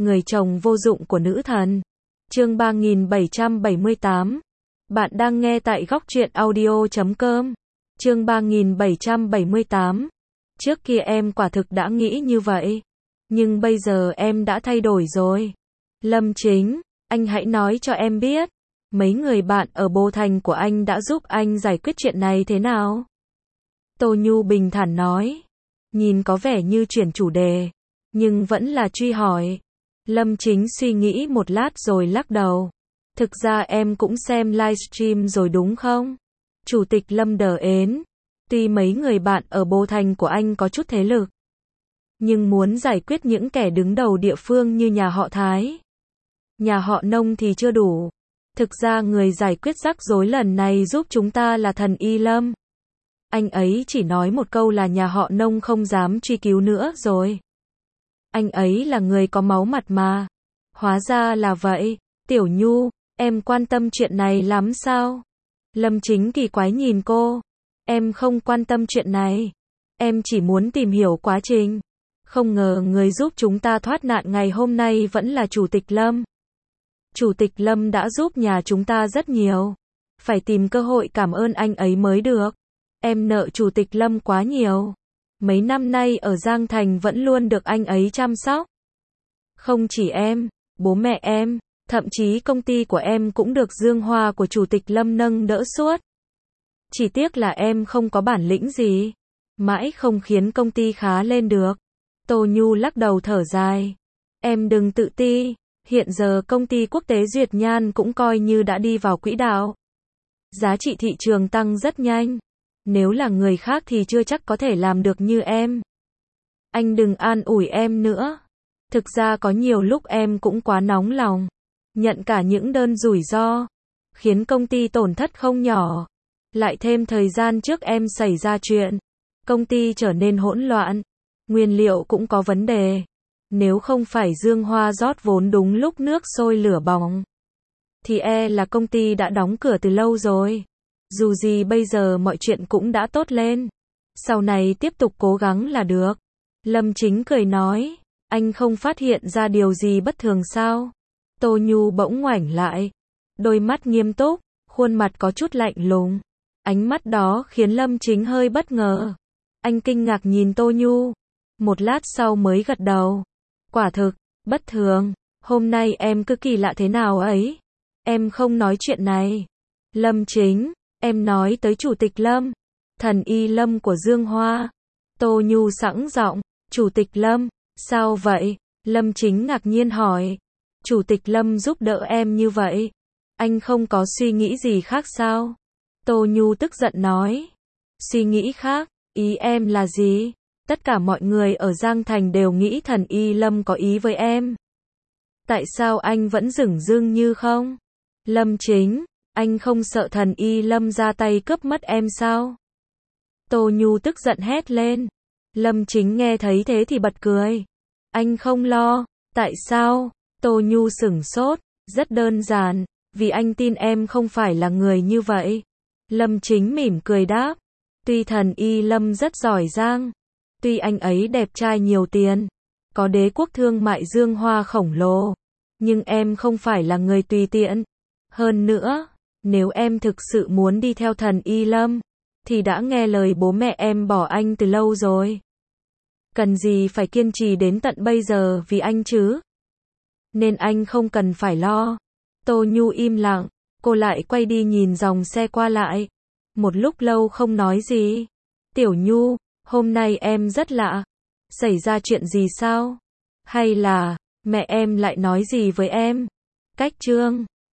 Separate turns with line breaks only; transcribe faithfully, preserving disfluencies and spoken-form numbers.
Người chồng vô dụng của nữ thần. Chương ba nghìn bảy trăm bảy mươi tám. Bạn đang nghe tại góc truyện audio chấm com. Chương ba nghìn bảy trăm bảy mươi tám. Trước kia em quả thực đã nghĩ như vậy. Nhưng bây giờ em đã thay đổi rồi. Lâm Chính, anh hãy nói cho em biết. Mấy người bạn ở Bồ Thành của anh đã giúp anh giải quyết chuyện này thế nào? Tô Nhu bình thản nói. Nhìn có vẻ như chuyển chủ đề. Nhưng vẫn là truy hỏi. Lâm Chính suy nghĩ một lát rồi lắc đầu. Thực ra em cũng xem livestream rồi đúng không? Chủ tịch Lâm đờ ến. Tuy mấy người bạn ở Bồ Thành của anh có chút thế lực. Nhưng muốn giải quyết những kẻ đứng đầu địa phương như nhà họ Thái. Nhà họ Nông thì chưa đủ. Thực ra người giải quyết rắc rối lần này giúp chúng ta là thần Y Lâm. Anh ấy chỉ nói một câu là nhà họ Nông không dám truy cứu nữa rồi. Anh ấy là người có máu mặt mà. Hóa ra là vậy. Tiểu Nhu, em quan tâm chuyện này lắm sao? Lâm Chính kỳ quái nhìn cô. Em không quan tâm chuyện này. Em chỉ muốn tìm hiểu quá trình. Không ngờ người giúp chúng ta thoát nạn ngày hôm nay vẫn là Chủ tịch Lâm. Chủ tịch Lâm đã giúp nhà chúng ta rất nhiều. Phải tìm cơ hội cảm ơn anh ấy mới được. Em nợ Chủ tịch Lâm quá nhiều. Mấy năm nay ở Giang Thành vẫn luôn được anh ấy chăm sóc. Không chỉ em, bố mẹ em, thậm chí công ty của em cũng được dương hoa của Chủ tịch Lâm nâng đỡ suốt. Chỉ tiếc là em không có bản lĩnh gì. Mãi không khiến công ty khá lên được. Tô Nhu lắc đầu thở dài. Em đừng tự ti. Hiện giờ công ty quốc tế Duyệt Nhan cũng coi như đã đi vào quỹ đạo. Giá trị thị trường tăng rất nhanh. Nếu là người khác thì chưa chắc có thể làm được như em. Anh đừng an ủi em nữa. Thực ra có nhiều lúc em cũng quá nóng lòng. Nhận cả những đơn rủi ro. Khiến công ty tổn thất không nhỏ. Lại thêm thời gian trước em xảy ra chuyện. Công ty trở nên hỗn loạn. Nguyên liệu cũng có vấn đề. Nếu không phải Dương Hoa rót vốn đúng lúc nước sôi lửa bỏng. Thì e là công ty đã đóng cửa từ lâu rồi. Dù gì bây giờ mọi chuyện cũng đã tốt lên. Sau này tiếp tục cố gắng là được. Lâm Chính cười nói. Anh không phát hiện ra điều gì bất thường sao? Tô Nhu bỗng ngoảnh lại. Đôi mắt nghiêm túc, khuôn mặt có chút lạnh lùng. Ánh mắt đó khiến Lâm Chính hơi bất ngờ. Anh kinh ngạc nhìn Tô Nhu. Một lát sau mới gật đầu. Quả thực, bất thường. Hôm nay em cứ kỳ lạ thế nào ấy? Em không nói chuyện này. Lâm Chính, em nói tới Chủ tịch Lâm. Thần Y Lâm của Dương Hoa. Tô Nhu sẵn giọng. Chủ tịch Lâm, sao vậy? Lâm Chính ngạc nhiên hỏi. Chủ tịch Lâm giúp đỡ em như vậy. Anh không có suy nghĩ gì khác sao? Tô Nhu tức giận nói. Suy nghĩ khác? Ý em là gì? Tất cả mọi người ở Giang Thành đều nghĩ thần Y Lâm có ý với em. Tại sao anh vẫn dửng dưng như không? Lâm Chính, anh không sợ thần Y Lâm ra tay cướp mất em sao? Tô Nhu tức giận hét lên. Lâm Chính nghe thấy thế thì bật cười. Anh không lo. Tại sao? Tô Nhu sửng sốt. Rất đơn giản. Vì anh tin em không phải là người như vậy. Lâm Chính mỉm cười đáp. Tuy thần Y Lâm rất giỏi giang. Tuy anh ấy đẹp trai nhiều tiền. Có đế quốc thương mại Dương Hoa khổng lồ. Nhưng em không phải là người tùy tiện. Hơn nữa, nếu em thực sự muốn đi theo thần Y Lâm, thì đã nghe lời bố mẹ em bỏ anh từ lâu rồi. Cần gì phải kiên trì đến tận bây giờ vì anh chứ? Nên anh không cần phải lo. Tô Nhu im lặng, cô lại quay đi nhìn dòng xe qua lại. Một lúc lâu không nói gì. Tiểu Nhu, hôm nay em rất lạ. Xảy ra chuyện gì sao? Hay là, mẹ em lại nói gì với em? Cách Trương.